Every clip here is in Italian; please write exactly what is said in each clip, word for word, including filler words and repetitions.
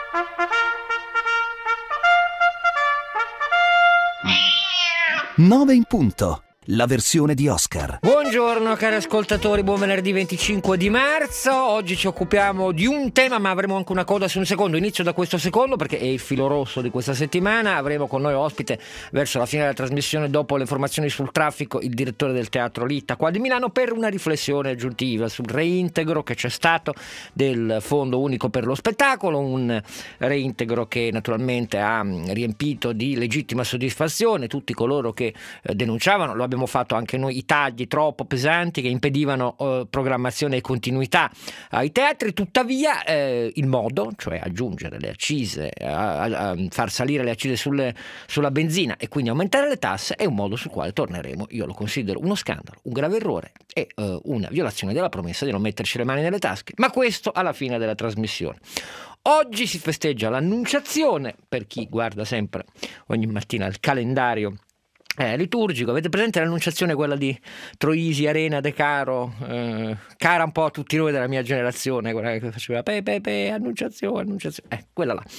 nove in punto, la versione di Oscar. Buongiorno cari ascoltatori, buon venerdì venticinque di marzo. Oggi ci occupiamo di un tema, ma avremo anche una coda su un secondo. Inizio da questo secondo perché è il filo rosso di questa settimana. Avremo con noi ospite verso la fine della trasmissione, dopo le informazioni sul traffico, il direttore del Teatro Litta qua di Milano, per una riflessione aggiuntiva sul reintegro che c'è stato del Fondo Unico per lo Spettacolo, un reintegro che naturalmente ha riempito di legittima soddisfazione tutti coloro che eh, denunciavano, lo abbiamo fatto anche noi, i tagli troppo pesanti che impedivano eh, programmazione e continuità ai teatri. Tuttavia eh, il modo, cioè aggiungere le accise, a, a, a far salire le accise sulle, sulla benzina e quindi aumentare le tasse, è un modo sul quale torneremo. Io lo considero uno scandalo, un grave errore e eh, una violazione della promessa di non metterci le mani nelle tasche, ma questo alla fine della trasmissione. Oggi si festeggia l'Annunciazione, per chi guarda sempre ogni mattina il calendario Eh, liturgico. Avete presente l'Annunciazione, quella di Troisi, Arena, De Caro, eh, cara un po' a tutti noi della mia generazione, quella che faceva pe pe pe Annunciazione, Annunciazione, eh, quella là.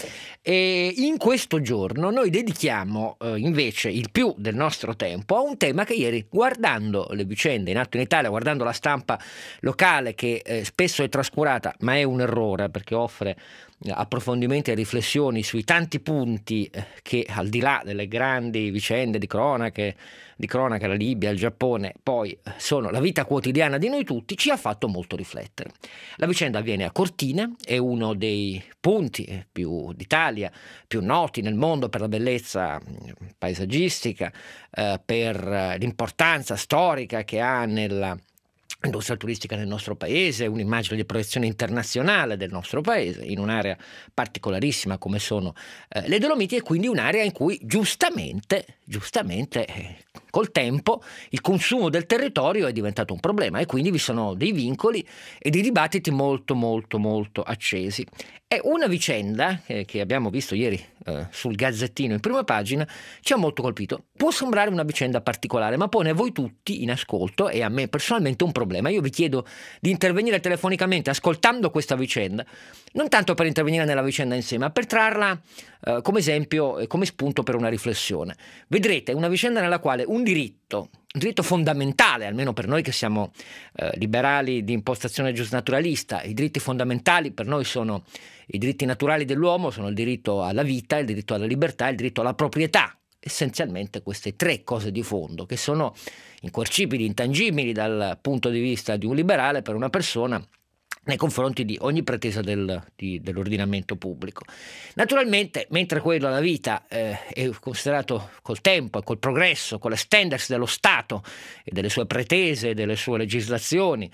E in questo giorno noi dedichiamo eh, invece il più del nostro tempo a un tema che ieri, guardando le vicende in atto in Italia, guardando la stampa locale che eh, spesso è trascurata, ma è un errore perché offre approfondimenti e riflessioni sui tanti punti che, al di là delle grandi vicende di cronache, di cronaca, la Libia, il Giappone, poi sono la vita quotidiana di noi tutti, ci ha fatto molto riflettere. La vicenda avviene a Cortina, è uno dei punti più d'Italia, più noti nel mondo per la bellezza paesaggistica, eh, per l'importanza storica che ha nella industria turistica nel nostro paese, un'immagine di proiezione internazionale del nostro paese in un'area particolarissima come sono eh, le Dolomiti, e quindi un'area in cui giustamente, giustamente eh, col tempo il consumo del territorio è diventato un problema e quindi vi sono dei vincoli e dei dibattiti molto molto molto accesi. È una vicenda eh, che abbiamo visto ieri eh, sul Gazzettino in prima pagina, ci ha molto colpito. Può sembrare una vicenda particolare, ma pone a voi tutti in ascolto e a me personalmente un problema. Io vi chiedo di intervenire telefonicamente ascoltando questa vicenda, non tanto per intervenire nella vicenda in sé, ma per trarla eh, come esempio e come spunto per una riflessione. Vedrete, è una vicenda nella quale un diritto, un diritto fondamentale, almeno per noi che siamo eh, liberali di impostazione giusnaturalista, i diritti fondamentali per noi sono i diritti naturali dell'uomo, sono il diritto alla vita, il diritto alla libertà, il diritto alla proprietà. Essenzialmente queste tre cose di fondo che sono incoercibili, intangibili dal punto di vista di un liberale per una persona nei confronti di ogni pretesa del, di, dell'ordinamento pubblico. Naturalmente, mentre quello alla vita eh, è considerato col tempo e col progresso, con le standards dello Stato e delle sue pretese, delle sue legislazioni,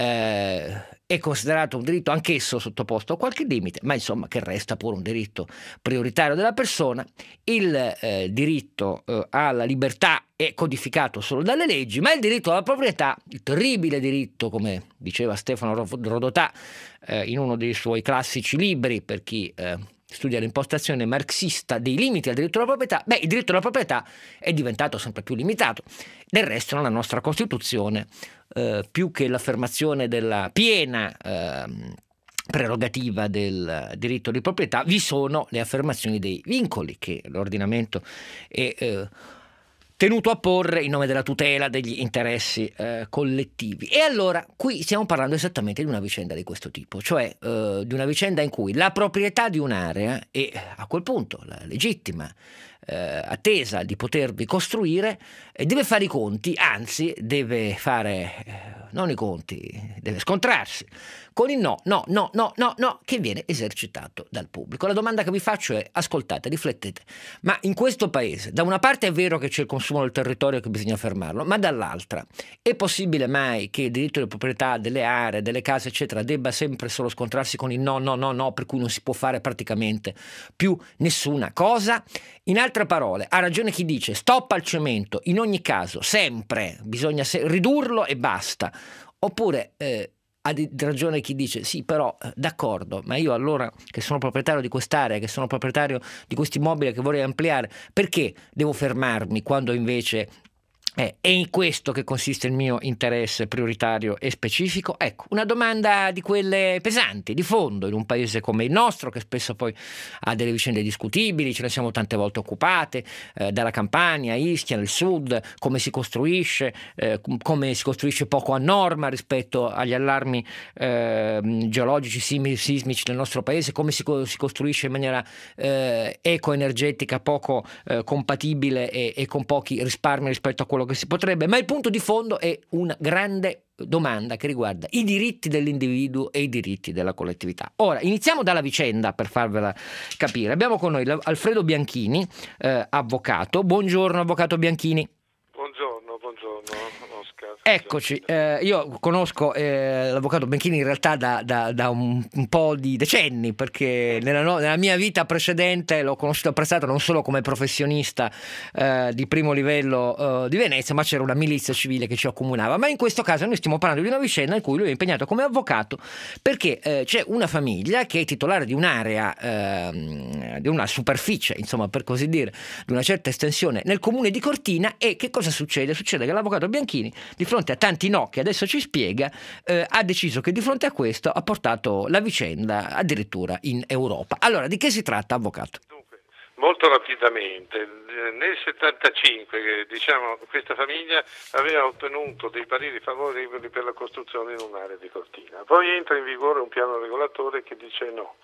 eh, è considerato un diritto anch'esso sottoposto a qualche limite, ma insomma che resta pure un diritto prioritario della persona. Il eh, diritto eh, alla libertà è codificato solo dalle leggi, ma il diritto alla proprietà, il terribile diritto, come diceva Stefano Rodotà eh, in uno dei suoi classici libri, per chi eh, studia l'impostazione marxista dei limiti al diritto alla proprietà, beh, il diritto alla proprietà è diventato sempre più limitato. Del resto nella nostra Costituzione, eh, più che l'affermazione della piena eh, prerogativa del diritto di proprietà, vi sono le affermazioni dei vincoli che l'ordinamento è eh, tenuto a porre in nome della tutela degli interessi eh, collettivi. E allora qui stiamo parlando esattamente di una vicenda di questo tipo, cioè eh, di una vicenda in cui la proprietà di un'area e a quel punto la legittima eh, attesa di potervi costruire eh, deve fare i conti, anzi deve fare eh, non i conti, deve scontrarsi con il no, no, no, no, no, no che viene esercitato dal pubblico. La domanda che vi faccio è: ascoltate, riflettete, ma in questo paese da una parte è vero che c'è il consumo del territorio che bisogna fermarlo, ma dall'altra è possibile mai che il diritto di proprietà delle aree, delle case eccetera debba sempre solo scontrarsi con il no, no, no, no, per cui non si può fare praticamente più nessuna cosa? In altre parole, ha ragione chi dice stop al cemento, in ogni caso sempre bisogna se- ridurlo e basta, oppure eh, ha ragione chi dice sì però d'accordo, ma io allora che sono proprietario di quest'area, che sono proprietario di questo immobile che vorrei ampliare, perché devo fermarmi quando invece Eh, è in questo che consiste il mio interesse prioritario e specifico? Ecco, una domanda di quelle pesanti, di fondo, in un paese come il nostro, che spesso poi ha delle vicende discutibili, ce ne siamo tante volte occupate, eh, dalla Campania, Ischia, nel sud, come si costruisce, eh, come si costruisce poco a norma rispetto agli allarmi eh, geologici, sismici del nostro paese, come si, co- si costruisce in maniera eh, ecoenergetica poco eh, compatibile e, e con pochi risparmi rispetto a quello che si potrebbe, ma il punto di fondo è una grande domanda che riguarda i diritti dell'individuo e i diritti della collettività. Ora, iniziamo dalla vicenda per farvela capire. Abbiamo con noi Alfredo Bianchini, eh, avvocato. Buongiorno, avvocato Bianchini. Buongiorno, buongiorno Oscar. Eccoci, eh, io conosco eh, l'avvocato Bianchini in realtà da, da, da un, un po' di decenni, perché nella, no, nella mia vita precedente l'ho conosciuto e apprezzato non solo come professionista eh, di primo livello eh, di Venezia, ma c'era una milizia civile che ci accomunava. Ma in questo caso noi stiamo parlando di una vicenda in cui lui è impegnato come avvocato perché eh, c'è una famiglia che è titolare di un'area, eh, di una superficie, insomma per così dire, di una certa estensione nel comune di Cortina. E che cosa succede? Succede che l'avvocato Bianchini, di fronte a tanti no che adesso ci spiega, eh, ha deciso che di fronte a questo ha portato la vicenda addirittura in Europa. Allora, di che si tratta, avvocato? Dunque, molto rapidamente, nel settantacinque diciamo, questa famiglia aveva ottenuto dei pareri favorevoli per la costruzione in un'area di Cortina. Poi entra in vigore un piano regolatore che dice no.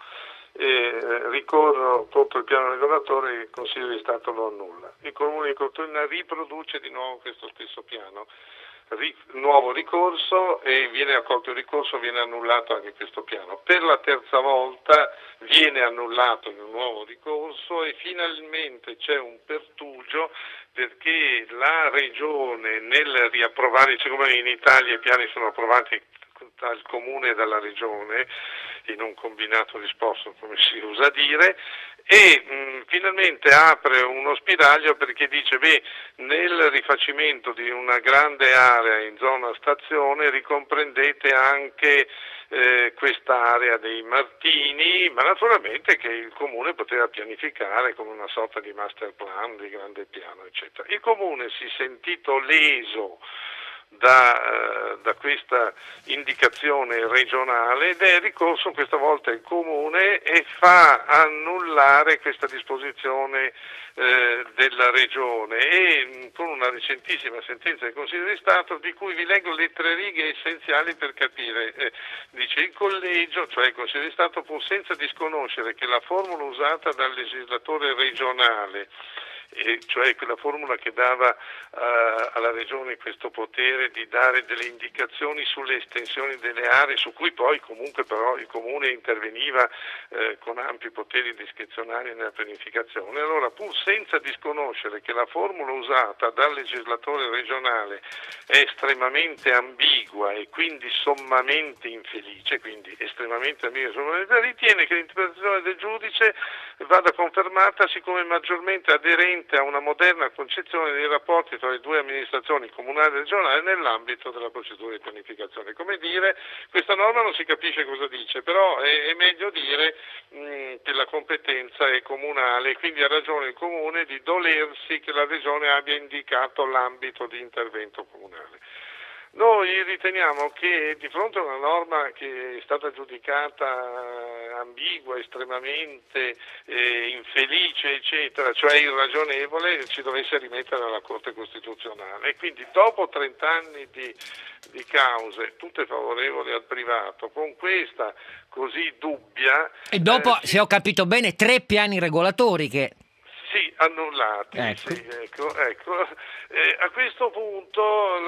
E ricorrono contro il piano regolatore e il Consiglio di Stato lo annulla. Il Comune di Cortina riproduce di nuovo questo stesso piano, ri, nuovo ricorso, e viene accolto il ricorso, viene annullato anche questo piano. Per la terza volta viene annullato il nuovo ricorso e finalmente c'è un pertugio, perché la Regione nel riapprovare, siccome in Italia i piani sono approvati dal Comune e dalla Regione in un combinato disposto, come si usa dire, e mh, finalmente apre uno spiraglio perché dice beh, nel rifacimento di una grande area in zona stazione ricomprendete anche eh, quest'area dei Martini, ma naturalmente che il Comune poteva pianificare come una sorta di master plan, di grande piano, eccetera. Il Comune si è sentito leso Da, da questa indicazione regionale ed è ricorso questa volta il Comune e fa annullare questa disposizione eh, della Regione, e con una recentissima sentenza del Consiglio di Stato, di cui vi leggo le tre righe essenziali per capire. Eh, dice: il collegio, cioè il Consiglio di Stato, pur senza disconoscere che la formula usata dal legislatore regionale, e cioè quella formula che dava uh, alla Regione questo potere di dare delle indicazioni sulle estensioni delle aree, su cui poi comunque però il Comune interveniva uh, con ampi poteri discrezionali nella pianificazione. Allora, pur senza disconoscere che la formula usata dal legislatore regionale è estremamente ambigua e quindi sommamente infelice, quindi estremamente ambigua e sommamente, ritiene che l'interpretazione del giudice vada confermata siccome maggiormente aderente a una moderna concezione dei rapporti tra le due amministrazioni comunali e regionali nell'ambito della procedura di pianificazione. Come dire, questa norma non si capisce cosa dice, però è, è meglio dire mh, che la competenza è comunale, quindi ha ragione il Comune di dolersi che la Regione abbia indicato l'ambito di intervento comunale. Noi riteniamo che di fronte a una norma che è stata giudicata ambigua, estremamente eh, infelice, eccetera, cioè irragionevole, ci dovesse rimettere alla Corte Costituzionale. E quindi dopo trent'anni di, di cause, tutte favorevoli al privato, con questa così dubbia... E dopo, eh, se ho capito bene, tre piani regolatori che... Sì, annullati, ecco. Sì, ecco, ecco. Eh, a questo punto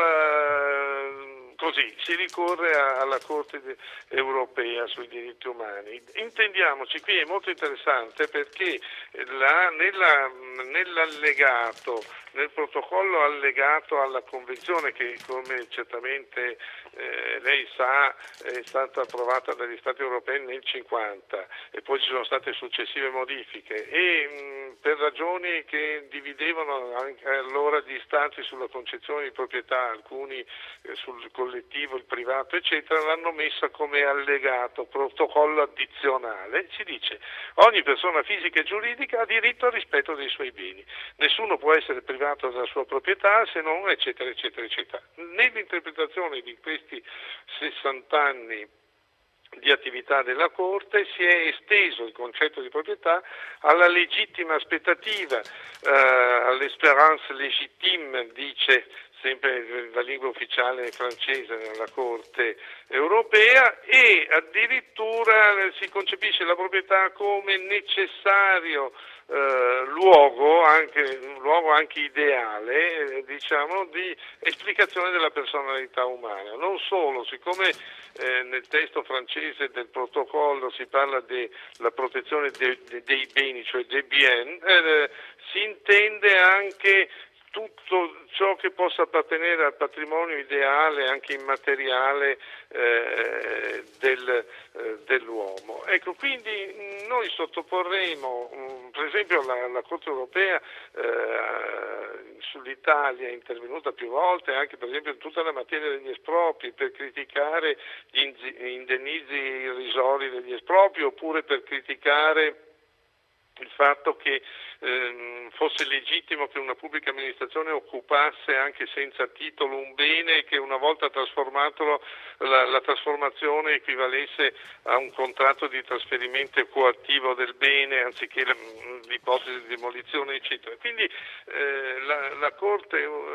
la, così si ricorre a, alla Corte de, europea sui diritti umani. Intendiamoci, qui è molto interessante perché la, nella, nell'allegato, nel protocollo allegato alla Convenzione, che come certamente eh, lei sa è stata approvata dagli Stati europei nel cinquanta e poi ci sono state successive modifiche, e mh, per ragioni che dividevano anche allora gli stati sulla concezione di proprietà, alcuni eh, sul collettivo, il privato eccetera, l'hanno messa come allegato, protocollo addizionale. Si dice ogni persona fisica e giuridica ha diritto al rispetto dei suoi beni, nessuno può essere privato della sua proprietà se non eccetera eccetera eccetera. Nell'interpretazione di questi sessanta anni di attività della Corte si è esteso il concetto di proprietà alla legittima aspettativa, eh, all'espérance légitime, dice sempre la lingua ufficiale francese nella Corte europea, e addirittura si concepisce la proprietà come necessario eh, luogo, anche, un luogo anche ideale, eh, diciamo, di esplicazione della personalità umana. Non solo, siccome eh, nel testo francese del protocollo si parla della protezione de, de, dei beni, cioè des biens, eh, si intende anche tutto ciò che possa appartenere al patrimonio ideale, anche immateriale, eh, del, eh, dell'uomo. Ecco, quindi noi sottoporremo, um, per esempio la, la Corte europea eh, sull'Italia è intervenuta più volte, anche per esempio in tutta la materia degli espropri, per criticare gli indennizi irrisori degli espropri, oppure per criticare il fatto che ehm, fosse legittimo che una pubblica amministrazione occupasse anche senza titolo un bene e che una volta trasformatolo la, la trasformazione equivalesse a un contratto di trasferimento coattivo del bene anziché l'ipotesi di demolizione eccetera. Quindi eh, la, la Corte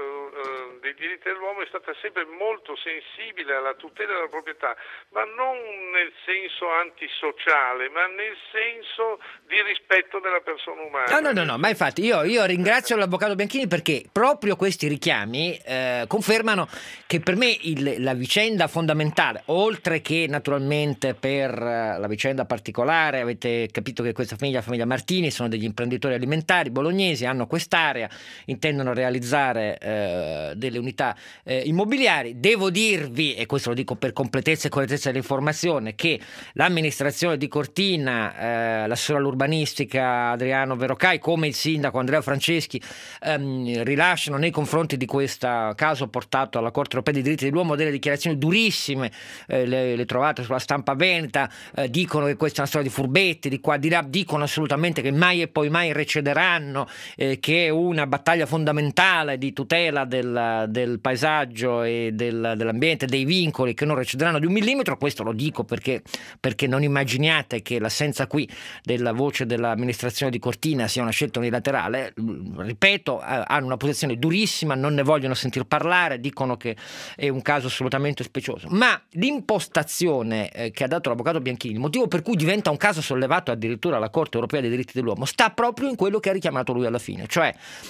eh, dei diritti dell'uomo è stata sempre molto sensibile alla tutela della proprietà, ma non nel senso antisociale, ma nel senso di rispetto della persona umana. No, no, no, no, ma infatti io, io ringrazio l'avvocato Bianchini perché proprio questi richiami eh, confermano che per me il, la vicenda fondamentale, oltre che naturalmente per uh, la vicenda particolare, avete capito che questa famiglia, la famiglia Martini, sono degli imprenditori alimentari bolognesi, hanno quest'area, intendono realizzare eh, delle unità eh, immobiliari. Devo dirvi, e questo lo dico per completezza e correttezza dell'informazione, che l'amministrazione di Cortina, eh, l'assessore all'urbanistica Adriano Verocai, come il sindaco Andrea Franceschi, ehm, rilasciano nei confronti di questo caso portato alla Corte Europea dei Diritti dell'Uomo delle dichiarazioni durissime, eh, le, le trovate sulla stampa veneta, eh, dicono che questa è una storia di furbetti, di qua di là, dicono assolutamente che mai e poi mai recederanno, eh, che è una battaglia fondamentale di tutela del, del paesaggio e del, dell'ambiente, dei vincoli, che non recederanno di un millimetro. Questo lo dico perché, perché non immaginiate che l'assenza qui della voce dell'amministrazione di Cortina sia una scelta unilaterale. Ripeto, hanno una posizione durissima, non ne vogliono sentir parlare, dicono che è un caso assolutamente specioso, ma l'impostazione eh, che ha dato l'avvocato Bianchini, il motivo per cui diventa un caso sollevato addirittura alla Corte Europea dei Diritti dell'Uomo, sta proprio in quello che ha richiamato lui alla fine, cioè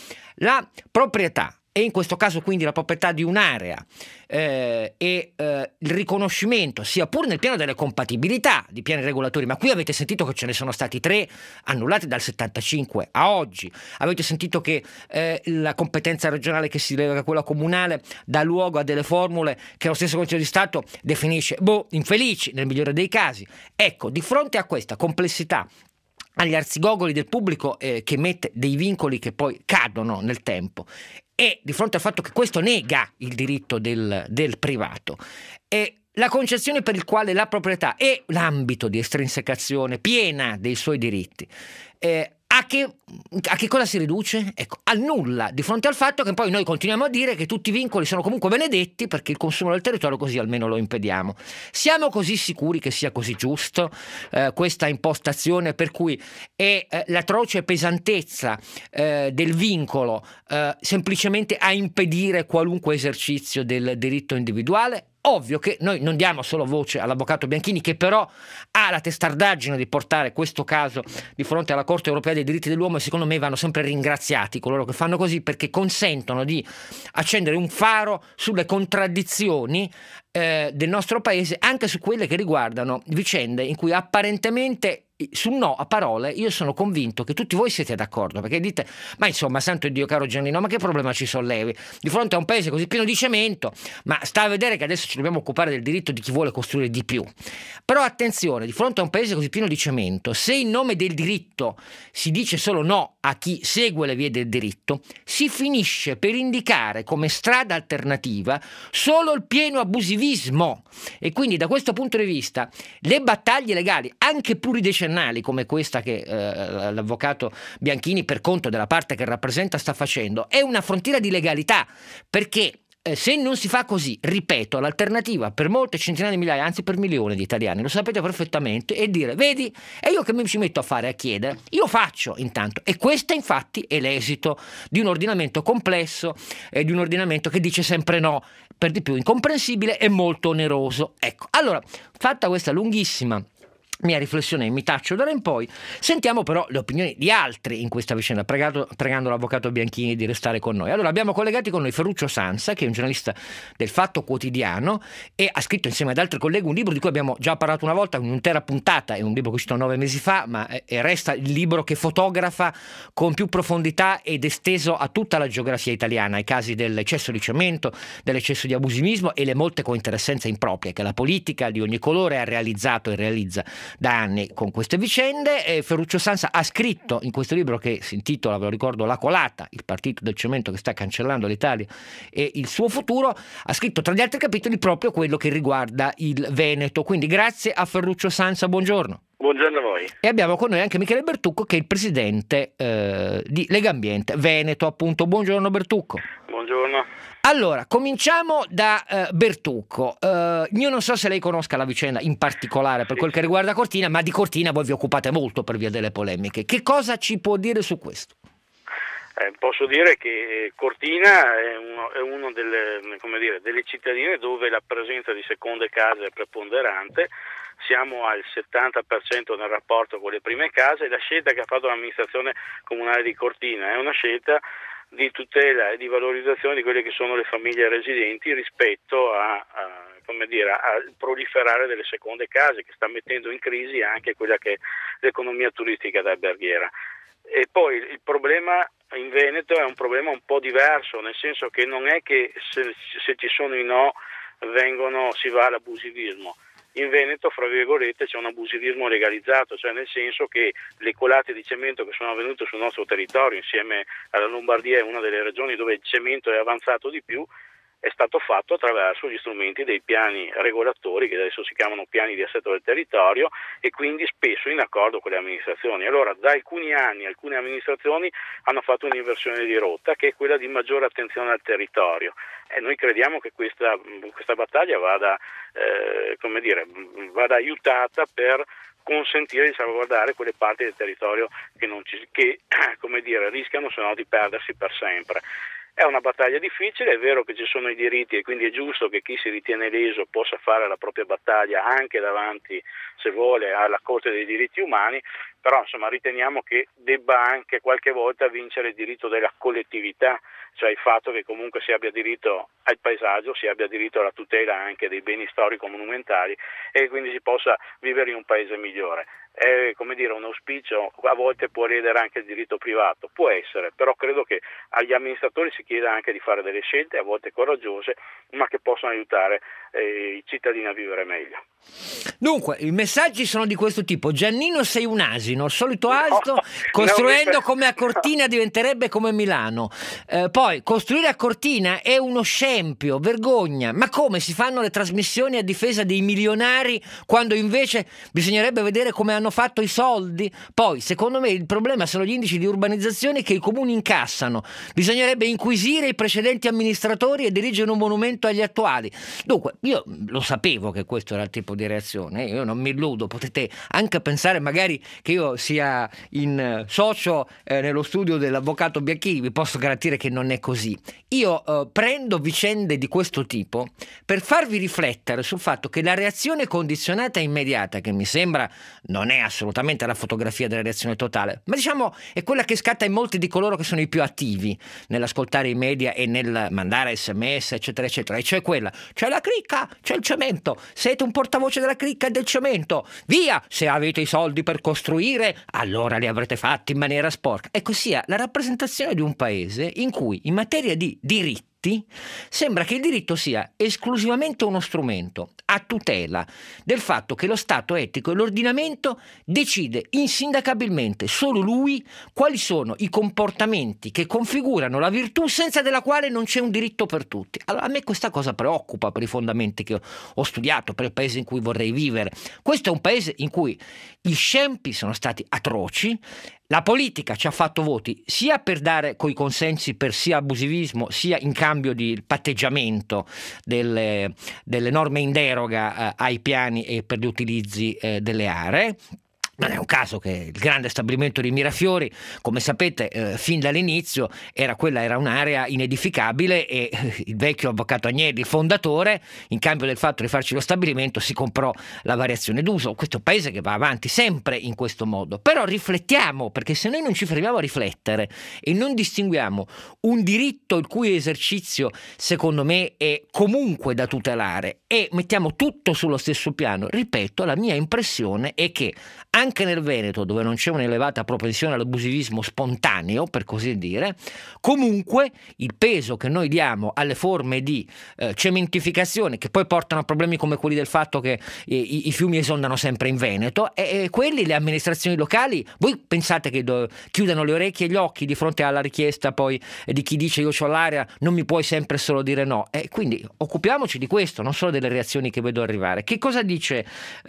la proprietà, e in questo caso quindi la proprietà di un'area eh, e eh, il riconoscimento, sia pur nel piano delle compatibilità di piani regolatori, ma qui avete sentito che ce ne sono stati tre annullati dal settantacinque a oggi, avete sentito che eh, la competenza regionale che si lega a quella comunale dà luogo a delle formule che lo stesso Consiglio di Stato definisce boh, infelici nel migliore dei casi. Ecco, di fronte a questa complessità, agli arzigogoli del pubblico eh, che mette dei vincoli che poi cadono nel tempo, e di fronte al fatto che questo nega il diritto del, del privato, e la concezione per il quale la proprietà è l'ambito di estrinsecazione piena dei suoi diritti, eh, a che, a che cosa si riduce? Ecco, al nulla, di fronte al fatto che poi noi continuiamo a dire che tutti i vincoli sono comunque benedetti perché il consumo del territorio così almeno lo impediamo. Siamo così sicuri che sia così giusto eh, questa impostazione per cui è eh, l'atroce pesantezza eh, del vincolo eh, semplicemente a impedire qualunque esercizio del diritto individuale? Ovvio che noi non diamo solo voce all'avvocato Bianchini, che però ha la testardaggine di portare questo caso di fronte alla Corte Europea dei Diritti dell'Uomo, e secondo me vanno sempre ringraziati coloro che fanno così, perché consentono di accendere un faro sulle contraddizioni eh, del nostro paese, anche su quelle che riguardano vicende in cui apparentemente sul no a parole io sono convinto che tutti voi siete d'accordo, perché dite ma insomma santo Dio caro Giannino, ma che problema ci sollevi di fronte a un paese così pieno di cemento, ma sta a vedere che adesso ci dobbiamo occupare del diritto di chi vuole costruire di più. Però attenzione, di fronte a un paese così pieno di cemento, se in nome del diritto si dice solo no a chi segue le vie del diritto, si finisce per indicare come strada alternativa solo il pieno abusivismo. E quindi da questo punto di vista le battaglie legali, anche pluridecennali come questa che eh, l'avvocato Bianchini, per conto della parte che rappresenta, sta facendo, è una frontiera di legalità, perché se non si fa così, ripeto, l'alternativa per molte centinaia di migliaia, anzi per milioni di italiani, lo sapete perfettamente, è dire: vedi, e io che mi ci metto a fare, a chiedere, io faccio intanto. E questo infatti è l'esito di un ordinamento complesso e di un ordinamento che dice sempre no, per di più incomprensibile e molto oneroso. Ecco, allora, fatta questa lunghissima mia riflessione, mi taccio d'ora in poi, sentiamo però le opinioni di altri in questa vicenda, pregato, pregando l'avvocato Bianchini di restare con noi. Allora, abbiamo collegati con noi Ferruccio Sansa, che è un giornalista del Fatto Quotidiano e ha scritto insieme ad altri colleghi un libro di cui abbiamo già parlato una volta, un'intera puntata, è un libro che è uscito nove mesi fa, ma è, resta il libro che fotografa con più profondità ed esteso a tutta la geografia italiana i casi dell'eccesso di cemento, dell'eccesso di abusivismo e le molte cointeressenze improprie che la politica di ogni colore ha realizzato e realizza da anni con queste vicende. E Ferruccio Sansa ha scritto in questo libro, che si intitola, ve lo ricordo, La colata, il partito del cemento che sta cancellando l'Italia e il suo futuro, ha scritto tra gli altri capitoli proprio quello che riguarda il Veneto. Quindi grazie a Ferruccio Sansa, buongiorno. Buongiorno a voi. E abbiamo con noi anche Michele Bertucco, che è il presidente eh, di Legambiente Veneto, appunto. Buongiorno Bertucco. Buongiorno. Allora, cominciamo da uh, Bertucco. Uh, io non so se lei conosca la vicenda in particolare per sì. quel che riguarda Cortina, ma di Cortina voi vi occupate molto per via delle polemiche. Che cosa ci può dire su questo? Eh, posso dire che Cortina è uno, è uno delle, come dire, delle cittadine dove la presenza di seconde case è preponderante. Siamo al settanta per cento nel rapporto con le prime case e la scelta che ha fatto l'amministrazione comunale di Cortina è una scelta di tutela e di valorizzazione di quelle che sono le famiglie residenti rispetto a, a come dire, al proliferare delle seconde case, che sta mettendo in crisi anche quella che è l'economia turistica d'alberghiera. E poi il problema in Veneto è un problema un po' diverso, nel senso che non è che se, se ci sono i no vengono, si va all'abusivismo. In Veneto, fra virgolette, c'è un abusivismo legalizzato, cioè nel senso che le colate di cemento che sono avvenute sul nostro territorio, insieme alla Lombardia, è una delle regioni dove il cemento è avanzato di più, è stato fatto attraverso gli strumenti dei piani regolatori, che adesso si chiamano piani di assetto del territorio, e quindi spesso in accordo con le amministrazioni. Allora, da alcuni anni alcune amministrazioni hanno fatto un'inversione di rotta, che è quella di maggiore attenzione al territorio, e noi crediamo che questa, questa battaglia vada, eh, come dire, vada aiutata per consentire di salvaguardare quelle parti del territorio che, non ci, che come dire, rischiano se no di perdersi per sempre. È una battaglia difficile, è vero che ci sono i diritti e quindi è giusto che chi si ritiene leso possa fare la propria battaglia anche davanti, se vuole, alla Corte dei diritti umani, però insomma riteniamo che debba anche qualche volta vincere il diritto della collettività, cioè il fatto che comunque si abbia diritto al paesaggio, si abbia diritto alla tutela anche dei beni storico-monumentali e quindi si possa vivere in un paese migliore. È, come dire, un auspicio, a volte può ledere anche il diritto privato, può essere, però credo che agli amministratori si chieda anche di fare delle scelte, a volte coraggiose, ma che possano aiutare eh, i cittadini a vivere meglio. Dunque, i messaggi sono di questo tipo: Giannino sei un asino, il solito asino, no, costruendo no, come a Cortina no. diventerebbe come Milano. Eh, poi, costruire a Cortina è uno scempio, vergogna. Ma come si fanno le trasmissioni a difesa dei milionari quando invece bisognerebbe vedere come hanno fatto i soldi? Poi, secondo me, il problema sono gli indici di urbanizzazione che i comuni incassano. Bisognerebbe inquisire i precedenti amministratori e dirigere un monumento agli attuali. Dunque, io lo sapevo che questo era il tipo di reazione, io non mi illudo, potete anche pensare magari che io sia in socio eh, nello studio dell'avvocato Bianchini, vi posso garantire che non è così. Io eh, prendo vicende di questo tipo per farvi riflettere sul fatto che la reazione condizionata e immediata, che mi sembra non è assolutamente la fotografia della reazione totale, ma diciamo è quella che scatta in molti di coloro che sono i più attivi nell'ascoltare i media e nel mandare sms eccetera eccetera, e cioè quella: c'è la cricca, c'è il cemento, siete un portavoce della cricca e del cemento, via, se avete i soldi per costruire allora li avrete fatti in maniera sporca. Ecco, sia la rappresentazione di un paese in cui in materia di diritti tutti, sembra che il diritto sia esclusivamente uno strumento a tutela del fatto che lo Stato etico e l'ordinamento decide insindacabilmente solo lui quali sono i comportamenti che configurano la virtù senza della quale non c'è un diritto per tutti. Allora a me questa cosa preoccupa per i fondamenti che ho studiato, per il paese in cui vorrei vivere. Questo è un paese in cui gli scempi sono stati atroci. La politica ci ha fatto voti sia per dare coi consensi per sia abusivismo sia in cambio di patteggiamento delle, delle norme in deroga eh, ai piani e per gli utilizzi eh, delle aree. Non è un caso che il grande stabilimento di Mirafiori, come sapete, eh, fin dall'inizio era quella era un'area inedificabile e eh, il vecchio avvocato Agnelli, il fondatore, in cambio del fatto di farci lo stabilimento, si comprò la variazione d'uso. Questo è un paese che va avanti sempre in questo modo. Però riflettiamo, perché se noi non ci fermiamo a riflettere e non distinguiamo un diritto il cui esercizio, secondo me, è comunque da tutelare e mettiamo tutto sullo stesso piano, ripeto, la mia impressione è che anche nel Veneto, dove non c'è un'elevata propensione all'abusivismo spontaneo, per così dire, comunque il peso che noi diamo alle forme di eh, cementificazione, che poi portano a problemi come quelli del fatto che eh, i, i fiumi esondano sempre in Veneto, e, e quelli le amministrazioni locali, voi pensate che do, chiudano le orecchie e gli occhi di fronte alla richiesta poi eh, di chi dice io c'ho l'area, non mi puoi sempre solo dire no? E quindi occupiamoci di questo, non solo delle reazioni che vedo arrivare. Che cosa dice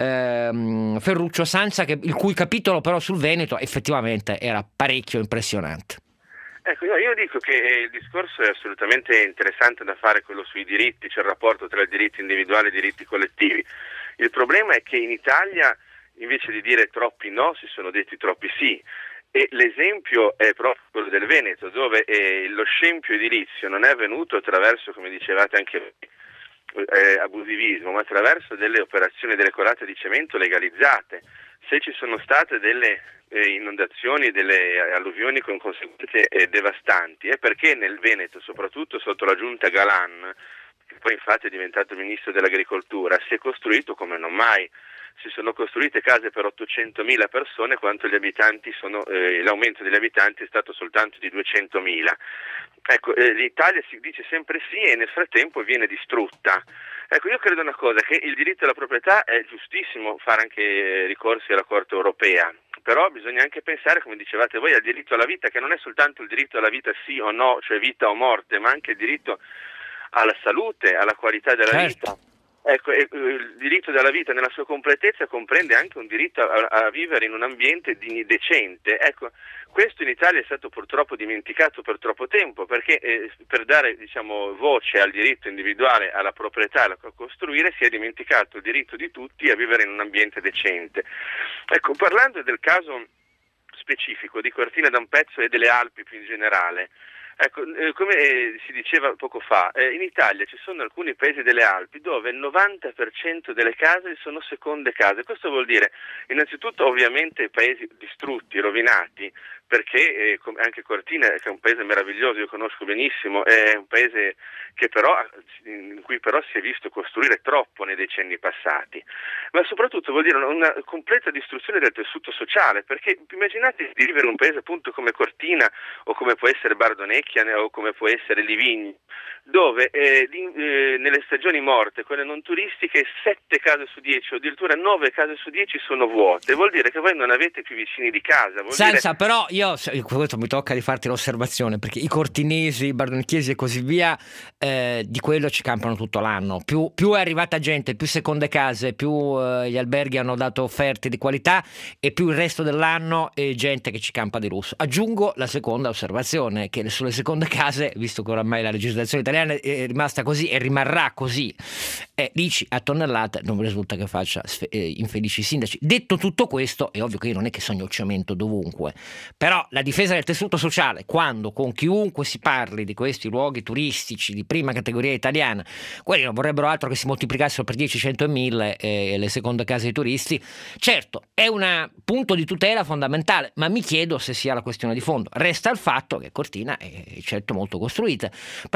ehm, Ferruccio Sanza, che il cui capitolo però sul Veneto effettivamente era parecchio impressionante? Ecco, io, io dico che il discorso è assolutamente interessante da fare, quello sui diritti, c'è il rapporto tra i diritti individuali e i diritti collettivi. Il problema è che in Italia, invece di dire troppi no, si sono detti troppi sì. E l'esempio è proprio quello del Veneto, dove eh, lo scempio edilizio non è avvenuto attraverso, come dicevate anche voi, eh, abusivismo, ma attraverso delle operazioni, delle colate di cemento legalizzate. Se ci sono state delle eh, inondazioni, delle alluvioni con conseguenze eh, devastanti, è perché nel Veneto, soprattutto sotto la giunta Galan, che poi infatti è diventato ministro dell'agricoltura, si è costruito come non mai. Si sono costruite case per ottocentomila persone, quanto gli abitanti sono, eh, l'aumento degli abitanti è stato soltanto di duecentomila. Ecco, eh, l'Italia si dice sempre sì e nel frattempo viene distrutta. Ecco, io credo una cosa, che il diritto alla proprietà è giustissimo fare anche ricorsi alla Corte europea, però bisogna anche pensare, come dicevate voi, al diritto alla vita, che non è soltanto il diritto alla vita sì o no, cioè vita o morte, ma anche il diritto alla salute, alla qualità della certo. vita. Ecco, il diritto della vita nella sua completezza comprende anche un diritto a, a vivere in un ambiente di, decente. Ecco, questo in Italia è stato purtroppo dimenticato per troppo tempo, perché eh, per dare, diciamo, voce al diritto individuale, alla proprietà, alla costruire, si è dimenticato il diritto di tutti a vivere in un ambiente decente. Ecco, parlando del caso specifico di Cortina d'Ampezzo e delle Alpi più in generale, ecco, eh, come eh, si diceva poco fa, eh, in Italia ci sono alcuni paesi delle Alpi dove il novanta per cento delle case sono seconde case. Questo vuol dire innanzitutto ovviamente paesi distrutti, rovinati, perché eh, anche Cortina, che è un paese meraviglioso, io conosco benissimo, è un paese che però, in cui però si è visto costruire troppo nei decenni passati, ma soprattutto vuol dire una, una completa distruzione del tessuto sociale, perché immaginate di vivere in un paese appunto come Cortina o come può essere Bardonecchia o come può essere Livigno, dove eh, di, eh, nelle stagioni morte, quelle non turistiche, sette case su dieci o addirittura nove case su dieci sono vuote. Vuol dire che voi non avete più vicini di casa. Vuol Senza, dire... però io, questo mi tocca di farti l'osservazione, perché i cortinesi, i bardonecchiesi e così via, eh, di quello ci campano tutto l'anno. Più, più è arrivata gente, più seconde case, più eh, gli alberghi hanno dato offerte di qualità e più il resto dell'anno è gente che ci campa di lusso. Aggiungo la seconda osservazione, che sulle seconde case, visto che oramai la legislazione italiana è rimasta così e rimarrà così, eh, dici a tonnellata, non mi risulta che faccia eh, infelici sindaci. Detto tutto questo, è ovvio che io non è che sogno il cemento dovunque, però la difesa del tessuto sociale, quando con chiunque si parli di questi luoghi turistici di prima categoria italiana, quelli non vorrebbero altro che si moltiplicassero per dieci, cento e mille eh, le seconde case dei turisti. Certo, è un punto di tutela fondamentale, ma mi chiedo se sia la questione di fondo. Resta il fatto che Cortina è certo molto costruita, però attenzione,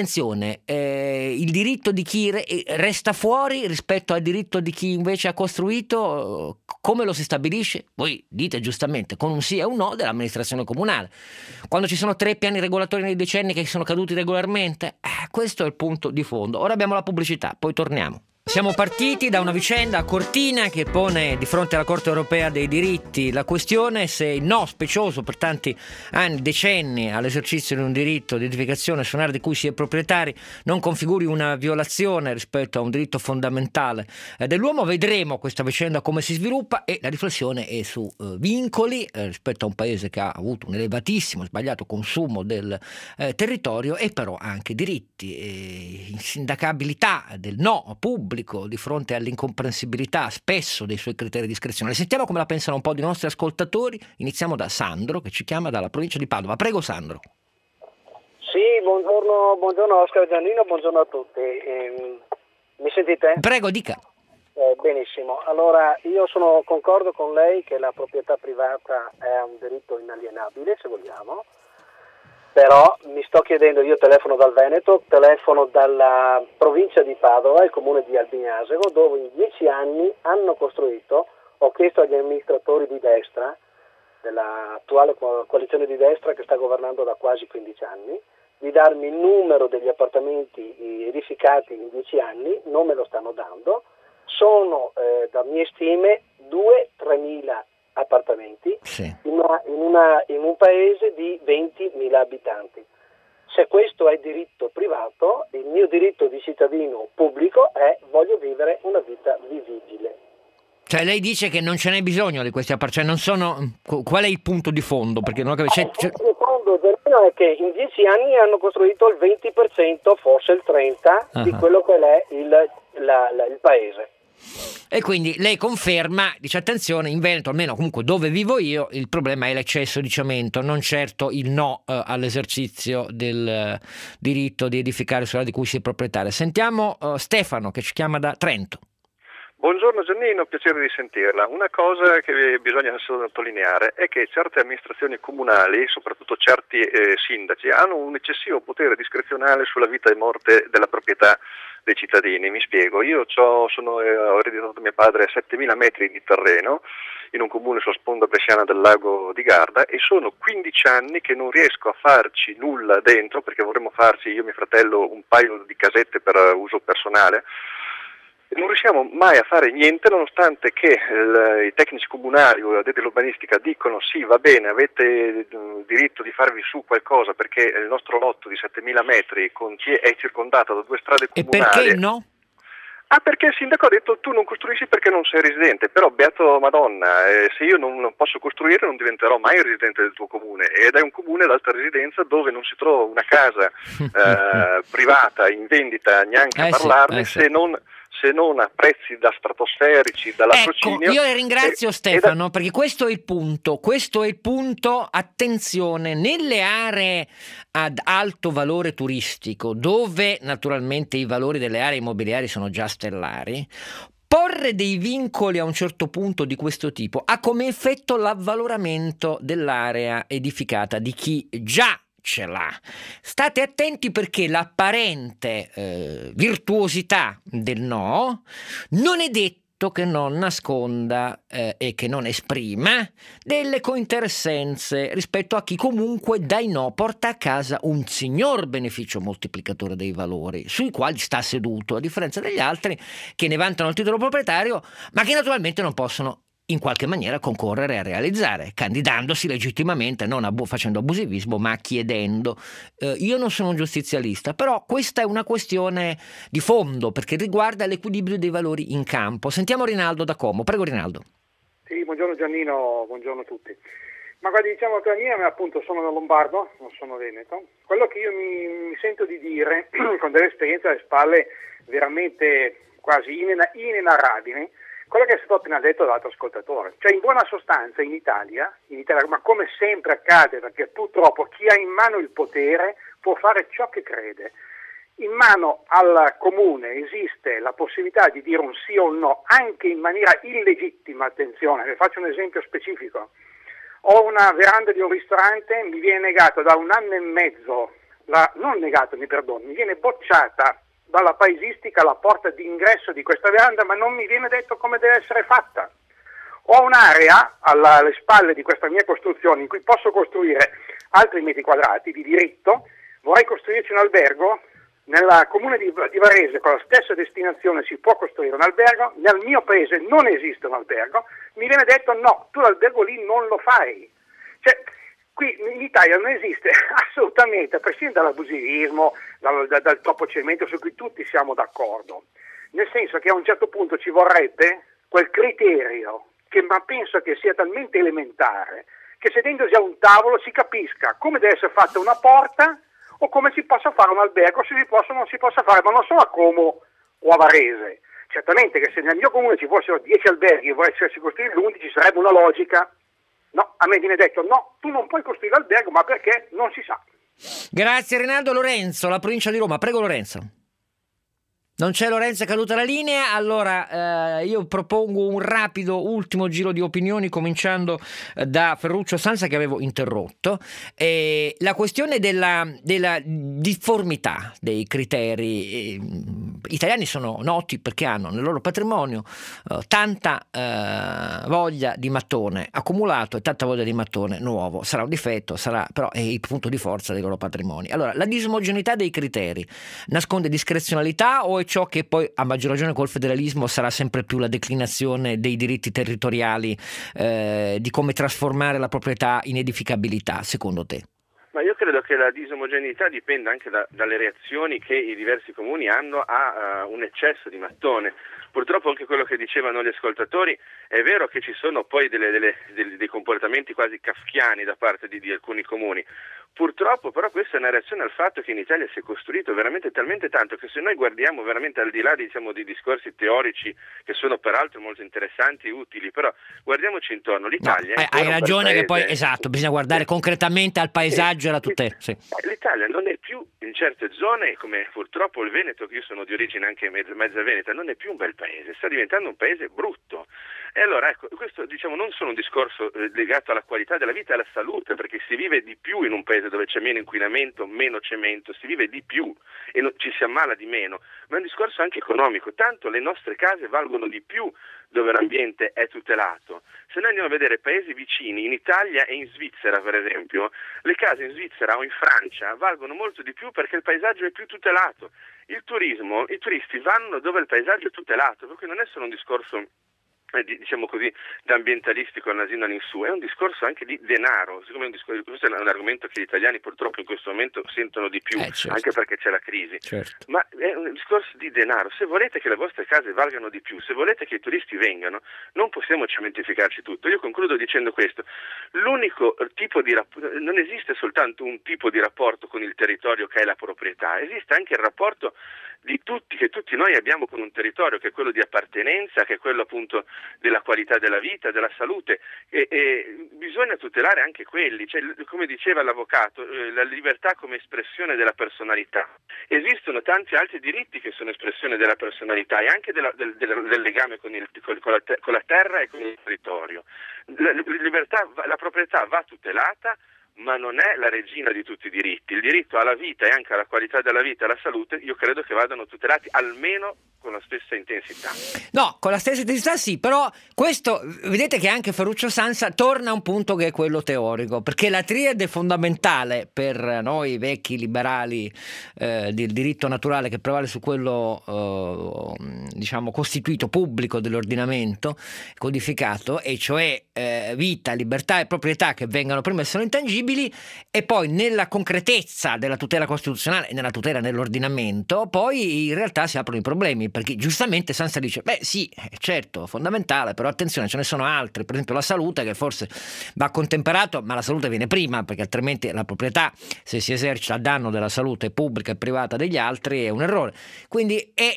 attenzione, eh, il diritto di chi re- resta fuori rispetto al diritto di chi invece ha costruito, come lo si stabilisce? Voi dite giustamente con un sì e un no dell'amministrazione comunale. Quando ci sono tre piani regolatori nei decenni che sono caduti regolarmente, eh, questo è il punto di fondo. Ora abbiamo la pubblicità, poi torniamo. Siamo partiti da una vicenda a Cortina che pone di fronte alla Corte Europea dei diritti la questione se il no specioso per tanti anni, decenni all'esercizio di un diritto di edificazione su un'area di cui si è proprietari non configuri una violazione rispetto a un diritto fondamentale dell'uomo. Vedremo questa vicenda come si sviluppa e la riflessione è su eh, vincoli eh, rispetto a un paese che ha avuto un elevatissimo, sbagliato consumo del eh, territorio e però anche diritti e insindacabilità del no pubblico di fronte all'incomprensibilità spesso dei suoi criteri discrezionali. Sentiamo come la pensano un po' di nostri ascoltatori. Iniziamo da Sandro che ci chiama dalla provincia di Padova. Prego Sandro. Sì, buongiorno, buongiorno Oscar Giannino, buongiorno a tutti. Eh, mi sentite? Prego, dica. Eh, benissimo. Allora, io sono concordo con lei che la proprietà privata è un diritto inalienabile, se vogliamo. Però mi sto chiedendo, io telefono dal Veneto, telefono dalla provincia di Padova, il comune di Albignasego, dove in dieci anni hanno costruito, ho chiesto agli amministratori di destra, dell'attuale coalizione di destra che sta governando da quasi quindici anni, di darmi il numero degli appartamenti edificati in dieci anni, non me lo stanno dando, sono eh, da mie stime due tremila appartamenti sì. in, una, in, una, in un paese di ventimila abitanti. Se questo è diritto privato, il mio diritto di cittadino pubblico è voglio vivere una vita vivibile. Cioè lei dice che non ce n'è bisogno di questi appartamenti, cioè non sono. Qual è il punto di fondo? Perché non capisco. Il punto di fondo è che in dieci anni hanno costruito il venti per cento, forse il trenta per cento uh-huh. di quello che è il, la, la, il paese. E quindi lei conferma, dice attenzione, in Veneto, almeno comunque dove vivo io, il problema è l'eccesso di cemento, non certo il no eh, all'esercizio del eh, diritto di edificare sull'area di cui si è proprietario. Sentiamo eh, Stefano che ci chiama da Trento. Buongiorno Giannino, piacere di sentirla. Una cosa che bisogna sottolineare è che certe amministrazioni comunali, soprattutto certi eh, sindaci, hanno un eccessivo potere discrezionale sulla vita e morte della proprietà dei cittadini. Mi spiego, io sono, eh, ho ereditato da mio padre settemila metri di terreno in un comune sulla sponda bresciana del lago di Garda e sono quindici anni che non riesco a farci nulla dentro perché vorremmo farci io e mio fratello un paio di casette per uso personale. Non riusciamo mai a fare niente nonostante che il, i tecnici comunali o addetti all'urbanistica dicono sì va bene avete il diritto di farvi su qualcosa perché il nostro lotto di settemila metri è circondato da due strade comunali. E perché no? Ah, perché il sindaco ha detto tu non costruisci perché non sei residente, però beato Madonna, eh, se io non, non posso costruire non diventerò mai residente del tuo comune ed è un comune d'alta residenza dove non si trova una casa eh, privata in vendita neanche eh a parlarne sì, eh se sì. non se non a prezzi da stratosferici, da latrocinio. Ecco, io le ringrazio e, Stefano, e da... perché questo è il punto, questo è il punto, attenzione, nelle aree ad alto valore turistico, dove naturalmente i valori delle aree immobiliari sono già stellari, porre dei vincoli a un certo punto di questo tipo ha come effetto l'avvaloramento dell'area edificata di chi già ce l'ha. State attenti perché l'apparente eh, virtuosità del no non è detto che non nasconda eh, e che non esprima delle cointeressenze rispetto a chi comunque dai no porta a casa un signor beneficio moltiplicatore dei valori sui quali sta seduto, a differenza degli altri che ne vantano il titolo proprietario ma che naturalmente non possono in qualche maniera concorrere a realizzare, candidandosi legittimamente, non abu- facendo abusivismo, ma chiedendo. Eh, io non sono un giustizialista, però questa è una questione di fondo, perché riguarda l'equilibrio dei valori in campo. Sentiamo Rinaldo da Como. Prego Rinaldo. Sì, buongiorno Giannino, buongiorno a tutti. Ma guardi, diciamo che la mia, appunto, sono da Lombardo, non sono veneto. Quello che io mi, mi sento di dire, con delle esperienze alle spalle veramente quasi inena- inenarrabili, quello che è stato appena detto dall'altro ascoltatore, cioè in buona sostanza in Italia, in Italia, ma come sempre accade, perché purtroppo chi ha in mano il potere può fare ciò che crede. In mano al comune esiste la possibilità di dire un sì o un no, anche in maniera illegittima, attenzione, vi faccio un esempio specifico. Ho una veranda di un ristorante, mi viene negata da un anno e mezzo la, non negata, mi perdoni, mi viene bocciata dalla paesistica la porta d'ingresso di questa veranda, ma non mi viene detto come deve essere fatta. Ho un'area alla, alle spalle di questa mia costruzione in cui posso costruire altri metri quadrati di diritto, vorrei costruirci un albergo, nel comune di, di Varese con la stessa destinazione si può costruire un albergo, nel mio paese non esiste un albergo, mi viene detto no, tu l'albergo lì non lo fai. Cioè, qui in Italia non esiste assolutamente, a prescindere dall'abusivismo, dal, dal, dal troppo cemento su cui tutti siamo d'accordo, nel senso che a un certo punto ci vorrebbe quel criterio che ma penso che sia talmente elementare che sedendosi a un tavolo si capisca come deve essere fatta una porta o come si possa fare un albergo, se si possa o non si possa fare, ma non solo a Como o a Varese. Certamente che se nel mio comune ci fossero dieci alberghi e volessero costruire l'undici sarebbe una logica. No, a me viene detto no, tu non puoi costruire l'albergo, ma perché? Non si sa. Grazie Rinaldo. Lorenzo, la provincia di Roma, prego Lorenzo. Non c'è Lorenzo, è caduta la linea, allora eh, io propongo un rapido ultimo giro di opinioni cominciando eh, da Ferruccio Sanza che avevo interrotto. Eh, la questione della, della difformità dei criteri, eh, gli italiani sono noti perché hanno nel loro patrimonio eh, tanta eh, voglia di mattone accumulato e tanta voglia di mattone nuovo, sarà un difetto, sarà però è il punto di forza dei loro patrimoni. Allora, la disomogeneità dei criteri nasconde discrezionalità o è ciò che poi a maggior ragione col federalismo sarà sempre più la declinazione dei diritti territoriali, eh, di come trasformare la proprietà in edificabilità, secondo te? Ma io credo che la disomogeneità dipenda anche da, dalle reazioni che i diversi comuni hanno a uh, un eccesso di mattone. Purtroppo anche quello che dicevano gli ascoltatori, è vero che ci sono poi delle, delle, dei, dei comportamenti quasi kafkiani da parte di, di alcuni comuni. Purtroppo però questa è una reazione al fatto che in Italia si è costruito veramente talmente tanto che se noi guardiamo veramente al di là diciamo, di discorsi teorici che sono peraltro molto interessanti e utili, però guardiamoci intorno, l'Italia no, è hai ragione che poi esatto, bisogna guardare sì. concretamente al paesaggio sì. e alla tutela. Sì. L'Italia non è più in certe zone come purtroppo il Veneto, che io sono di origine anche mezza, mezza veneta, non è più un bel paese, sta diventando un paese brutto. E allora ecco, questo diciamo non solo un discorso eh, legato alla qualità della vita e alla salute, perché si vive di più in un paese dove c'è meno inquinamento, meno cemento, si vive di più e non, ci si ammala di meno, ma è un discorso anche economico, tanto le nostre case valgono di più dove l'ambiente è tutelato. Se noi andiamo a vedere paesi vicini, in Italia e in Svizzera per esempio, le case in Svizzera o in Francia valgono molto di più perché il paesaggio è più tutelato. Il turismo, i turisti vanno dove il paesaggio è tutelato, per cui non è solo un discorso diciamo così, da ambientalistico al nasino all'insù, è un discorso anche di denaro, siccome è un discorso, questo è un argomento che gli italiani purtroppo in questo momento sentono di più, eh, certo. anche perché c'è la crisi, certo. ma è un discorso di denaro. Se volete che le vostre case valgano di più, se volete che i turisti vengano, non possiamo cementificarci tutto. Io concludo dicendo questo: l'unico tipo di rapporto, non esiste soltanto un tipo di rapporto con il territorio che è la proprietà, esiste anche il rapporto di tutti, che tutti noi abbiamo con un territorio, che è quello di appartenenza, che è quello appunto della qualità della vita, della salute, e, e bisogna tutelare anche quelli, cioè, come diceva l'avvocato, eh, la libertà come espressione della personalità. Esistono tanti altri diritti che sono espressione della personalità e anche della, del, del, del legame con, il, con, la te, con la terra e con il territorio. La, la, libertà, la proprietà va tutelata, ma non è la regina di tutti i diritti. Il diritto alla vita e anche alla qualità della vita e alla salute io credo che vadano tutelati almeno con la stessa intensità. No, con la stessa intensità sì, però questo, vedete che anche Ferruccio Sanza torna a un punto che è quello teorico, perché la triade fondamentale per noi vecchi liberali eh, del diritto naturale, che prevale su quello eh, diciamo costituito pubblico dell'ordinamento codificato, e cioè eh, vita, libertà e proprietà che vengano prima e sono intangibili, e poi nella concretezza della tutela costituzionale e nella tutela nell'ordinamento poi in realtà si aprono i problemi, perché giustamente Sanza dice beh sì, certo, fondamentale, però attenzione, ce ne sono altri, per esempio la salute, che forse va contemperato, ma la salute viene prima, perché altrimenti la proprietà, se si esercita a danno della salute pubblica e privata degli altri, è un errore. Quindi è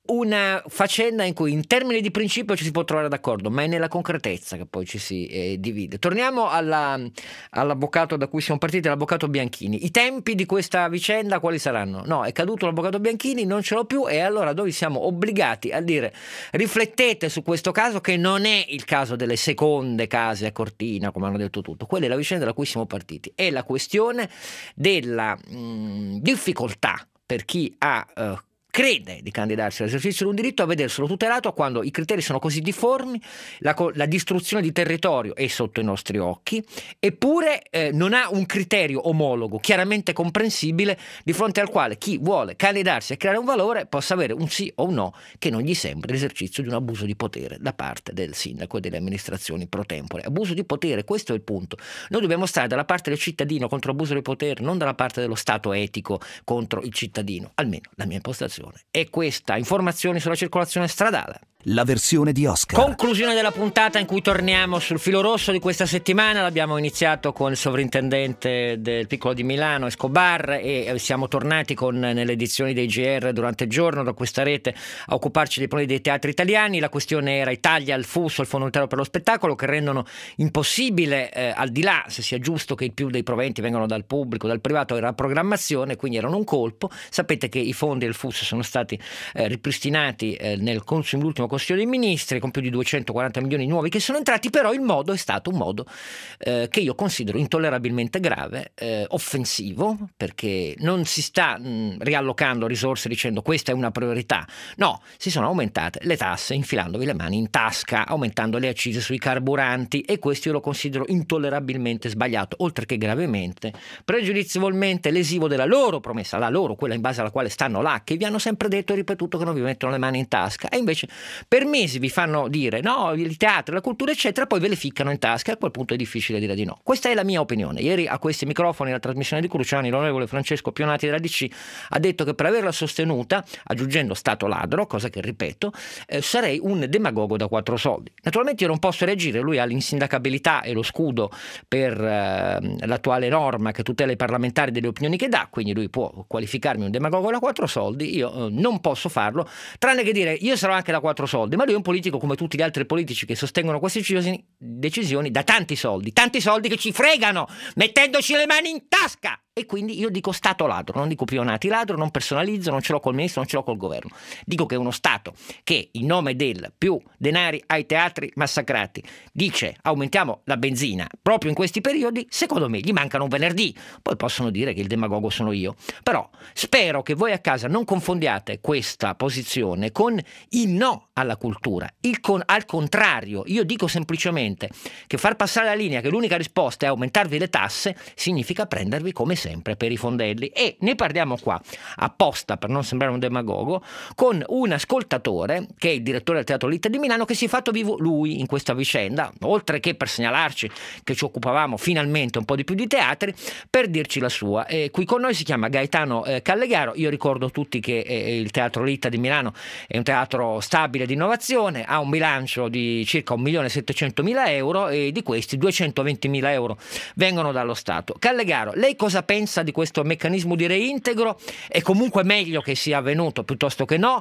una faccenda in cui in termini di principio ci si può trovare d'accordo, ma è nella concretezza che poi ci si eh, divide. Torniamo alla, all'avvocato da cui siamo partiti, l'avvocato Bianchini. I tempi di questa vicenda quali saranno? No, è caduto l'avvocato Bianchini, non ce l'ho più, e allora noi siamo obbligati a dire: riflettete su questo caso, che non è il caso delle seconde case a Cortina, come hanno detto tutto. Quella è la vicenda da cui siamo partiti, è la questione della mh, difficoltà per chi ha uh, crede di candidarsi all'esercizio di un diritto a vederselo tutelato quando i criteri sono così difformi, la, la distruzione di territorio è sotto i nostri occhi, eppure eh, non ha un criterio omologo chiaramente comprensibile di fronte al quale chi vuole candidarsi e creare un valore possa avere un sì o un no che non gli sembri l'esercizio di un abuso di potere da parte del sindaco e delle amministrazioni pro tempore. Abuso di potere, questo è il punto. Noi dobbiamo stare dalla parte del cittadino contro l'abuso di potere, non dalla parte dello Stato etico contro il cittadino, almeno la mia impostazione è questa. Informazioni sulla circolazione stradale. La versione di Oscar. Conclusione della puntata in cui torniamo sul filo rosso di questa settimana. L'abbiamo iniziato con il sovrintendente del Piccolo di Milano, Escobar, e siamo tornati con, nelle edizioni dei G R durante il giorno da questa rete, a occuparci dei problemi dei teatri italiani. La questione era i tagli al F U S, al Fondo Unitario per lo Spettacolo, che rendono impossibile, eh, al di là se sia giusto che il più dei proventi vengano dal pubblico, dal privato, era la programmazione, quindi erano un colpo. Sapete che i fondi del F U S sono stati eh, ripristinati eh, nel l'ultimo Consiglio dei Ministri con più di duecentoquaranta milioni nuovi che sono entrati, però il modo è stato un modo eh, che io considero intollerabilmente grave, eh, offensivo, perché non si sta mh, riallocando risorse dicendo questa è una priorità. No, si sono aumentate le tasse infilandovi le mani in tasca, aumentando le accise sui carburanti, e questo io lo considero intollerabilmente sbagliato, oltre che gravemente pregiudizievolmente lesivo della loro promessa, la loro, quella in base alla quale stanno là, che vi hanno sempre detto e ripetuto che non vi mettono le mani in tasca, e invece per mesi vi fanno dire no, il teatro, la cultura eccetera, poi ve le ficcano in tasca, e a quel punto è difficile dire di no. Questa è la mia opinione. Ieri a questi microfoni, la trasmissione di Cruciani, l'onorevole Francesco Pionati della D C ha detto che per averla sostenuta, aggiungendo stato ladro, cosa che ripeto, eh, sarei un demagogo da quattro soldi. Naturalmente io non posso reagire, lui ha l'insindacabilità e lo scudo per eh, l'attuale norma che tutela i parlamentari delle opinioni che dà, quindi lui può qualificarmi un demagogo da quattro soldi, io eh, non posso farlo, tranne che dire io sarò anche da quattro soldi, ma lui è un politico come tutti gli altri politici che sostengono queste decisioni, decisioni da tanti soldi, tanti soldi che ci fregano mettendoci le mani in tasca. E quindi io dico Stato ladro, non dico Pionati ladro, non personalizzo, non ce l'ho col ministro, non ce l'ho col governo. Dico che è uno Stato che in nome del più denari ai teatri massacrati dice aumentiamo la benzina proprio in questi periodi, secondo me gli mancano un venerdì. Poi possono dire che il demagogo sono io, però spero che voi a casa non confondiate questa posizione con il no alla cultura. Il con, al contrario, io dico semplicemente che far passare la linea che l'unica risposta è aumentarvi le tasse significa prendervi come sempre per i fondelli, e ne parliamo qua apposta per non sembrare un demagogo con un ascoltatore che è il direttore del Teatro Litta di Milano, che si è fatto vivo lui in questa vicenda, oltre che per segnalarci che ci occupavamo finalmente un po' di più di teatri, per dirci la sua. E qui con noi si chiama Gaetano eh, Callegaro. Io ricordo tutti che eh, il Teatro Litta di Milano è un teatro stabile di innovazione, ha un bilancio di circa un milione e settecentomila euro, e di questi duecentoventimila euro vengono dallo Stato. Callegaro, lei cosa pensa di questo meccanismo di reintegro? È comunque meglio che sia avvenuto piuttosto che no?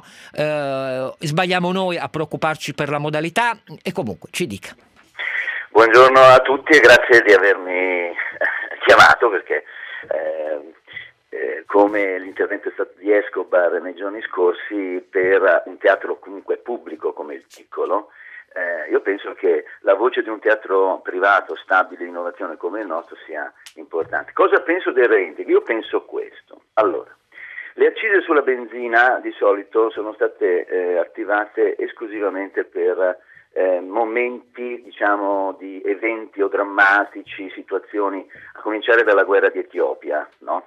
Eh, sbagliamo noi a preoccuparci per la modalità? E comunque ci dica. Buongiorno a tutti e grazie di avermi chiamato, perché eh, eh, come l'intervento è stato di Escobar nei giorni scorsi, per un teatro comunque pubblico come il Piccolo, Eh, io penso che la voce di un teatro privato stabile di innovazione come il nostro sia importante. Cosa penso del reintegro? Io penso questo. Allora, le accise sulla benzina di solito sono state eh, attivate esclusivamente per eh, momenti, diciamo, di eventi o drammatici, situazioni, a cominciare dalla guerra di Etiopia, no?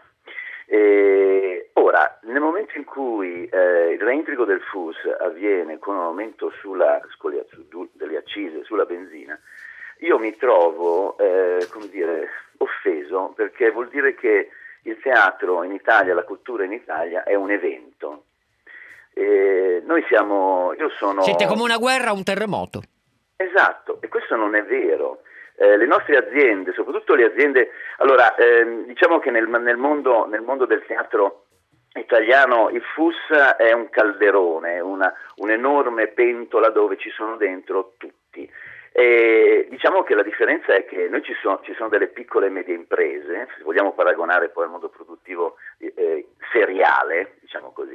E ora, nel momento in cui eh, il reintegro del F U S avviene con un aumento sulla, su, delle accise sulla benzina, io mi trovo, eh, come dire, offeso, perché vuol dire che il teatro in Italia, la cultura in Italia è un evento. E noi siamo, io sono... Siete come una guerra o un terremoto. Esatto, e questo non è vero. Eh, le nostre aziende, soprattutto le aziende, allora ehm, diciamo che nel, nel, mondo, nel mondo del teatro italiano, il F U S è un calderone, una, un'enorme pentola dove ci sono dentro tutti. E diciamo che la differenza è che noi ci sono, ci sono delle piccole e medie imprese, se vogliamo paragonare poi al mondo produttivo eh, seriale, diciamo così,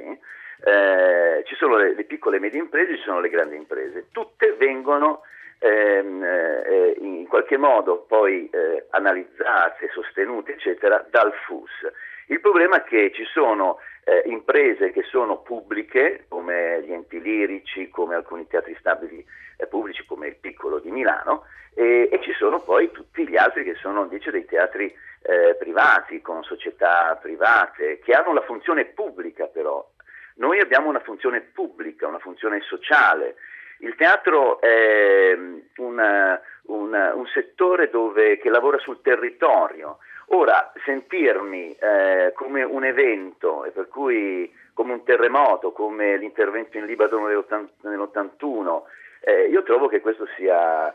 eh, ci sono le, le piccole e medie imprese, ci sono le grandi imprese, tutte vengono ehm, eh, in qualche modo poi eh, analizzate, sostenute eccetera dal F U S. Il problema è che ci sono eh, imprese che sono pubbliche, come gli enti lirici, come alcuni teatri stabili eh, pubblici, come il Piccolo di Milano, e, e ci sono poi tutti gli altri che sono invece dei teatri eh, privati, con società private, che hanno la funzione pubblica però. Noi abbiamo una funzione pubblica, una funzione sociale. Il teatro è una, una, un settore dove, che lavora sul territorio. Ora, sentirmi eh, come un evento, e per cui come un terremoto, come l'intervento in Libano nell'ottantuno, eh, io trovo che questo sia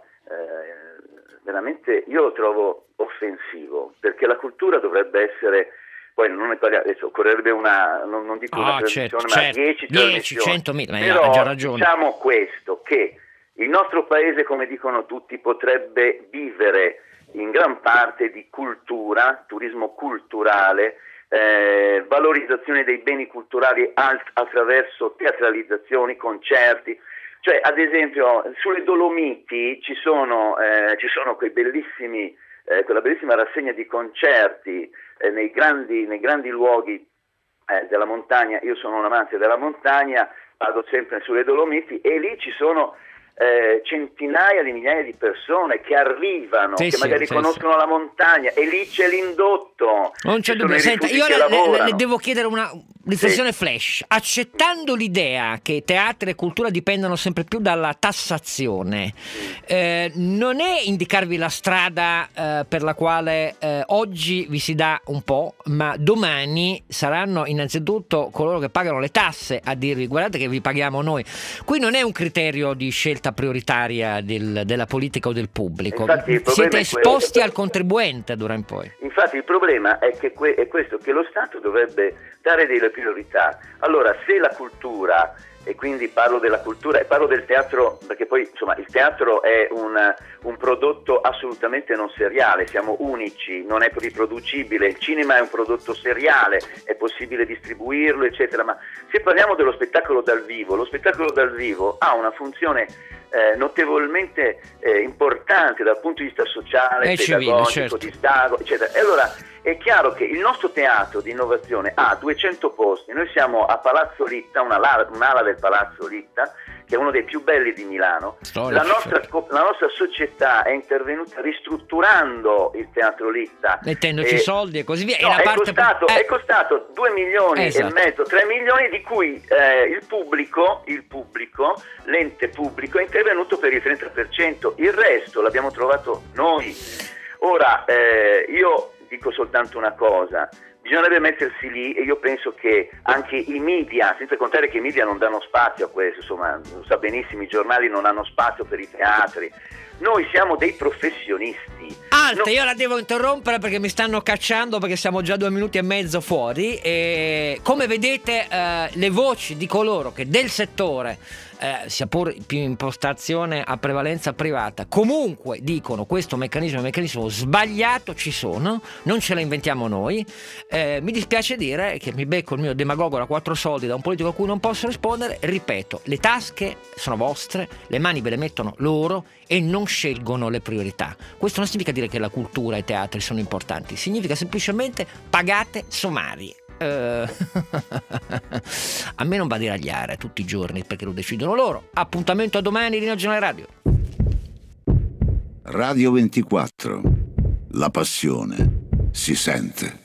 eh, veramente, io lo trovo offensivo, perché la cultura dovrebbe essere, poi non ne parliamo, adesso occorrerebbe una, non, non dico una oh, trasmissione, certo, ma certo. dieci trasmissioni, centomila, però ha già ragione. Diciamo questo, che il nostro paese, come dicono tutti, potrebbe vivere in gran parte di cultura, turismo culturale, eh, valorizzazione dei beni culturali alt- attraverso teatralizzazioni, concerti. Cioè, ad esempio, sulle Dolomiti ci sono, eh, ci sono quei bellissimi, eh, quella bellissima rassegna di concerti eh, nei grandi, nei grandi luoghi eh, della montagna. Io sono un amante della montagna, vado sempre sulle Dolomiti e lì ci sono Eh, centinaia di migliaia di persone che arrivano, sì, che sì, magari sì, conoscono sì. la montagna, e lì c'è l'indotto. Non c'è ci dubbio. sono i Senta, rifugi io che le, le, lavorano. le devo chiedere una riflessione Sì. flash. Accettando l'idea che teatro e cultura dipendano sempre più dalla tassazione, eh, non è indicarvi la strada eh, per la quale eh, oggi vi si dà un po', ma domani saranno innanzitutto coloro che pagano le tasse a dirvi guardate che vi paghiamo noi. Qui non è un criterio di scelta prioritaria del, della politica o del pubblico. Infatti, siete è esposti quello. al contribuente d'ora in poi. Infatti il problema è che que- è questo, che lo Stato dovrebbe dare delle priorità. Allora, se la cultura, e quindi parlo della cultura e parlo del teatro, perché poi insomma il teatro è un, un prodotto assolutamente non seriale, siamo unici, non è riproducibile, il cinema è un prodotto seriale, è possibile distribuirlo eccetera, ma se parliamo dello spettacolo dal vivo, lo spettacolo dal vivo ha una funzione eh, notevolmente eh, importante dal punto di vista sociale, è pedagogico, civile, certo. di stago, eccetera. E allora è chiaro che il nostro teatro di innovazione ha duecento posti, noi siamo a Palazzo Litta, una la, un'ala del Palazzo Litta, che è uno dei più belli di Milano. La nostra, la nostra società è intervenuta ristrutturando il Teatro Litta, mettendoci eh, soldi e così via. no, e la è, parte... costato, eh. è costato due milioni esatto. e mezzo, tre milioni, di cui eh, il pubblico, il pubblico, l'ente pubblico è intervenuto per il trenta per cento, il resto l'abbiamo trovato noi. Ora, eh, io dico soltanto una cosa: bisognerebbe mettersi lì, e io penso che anche i media, senza contare che i media non danno spazio a questo, insomma, lo sa benissimo, i giornali non hanno spazio per i teatri. Noi siamo dei professionisti. Alta, no. io la devo interrompere perché mi stanno cacciando, perché siamo già due minuti e mezzo fuori. E come vedete, eh, le voci di coloro che del settore, eh, sia pur più impostazione a prevalenza privata, comunque dicono questo meccanismo è un meccanismo sbagliato, ci sono, non ce la inventiamo noi. Eh, mi dispiace dire che mi becco il mio demagogo da quattro soldi da un politico a cui non posso rispondere. Ripeto, le tasche sono vostre, le mani ve le mettono loro e non scelgono le priorità. Questo non significa dire che la cultura e i teatri sono importanti, significa semplicemente pagate somari. Uh, a me non va di ragliare tutti i giorni perché lo decidono loro. Appuntamento a domani, Rino Giornale Radio. Radio ventiquattro, la passione si sente.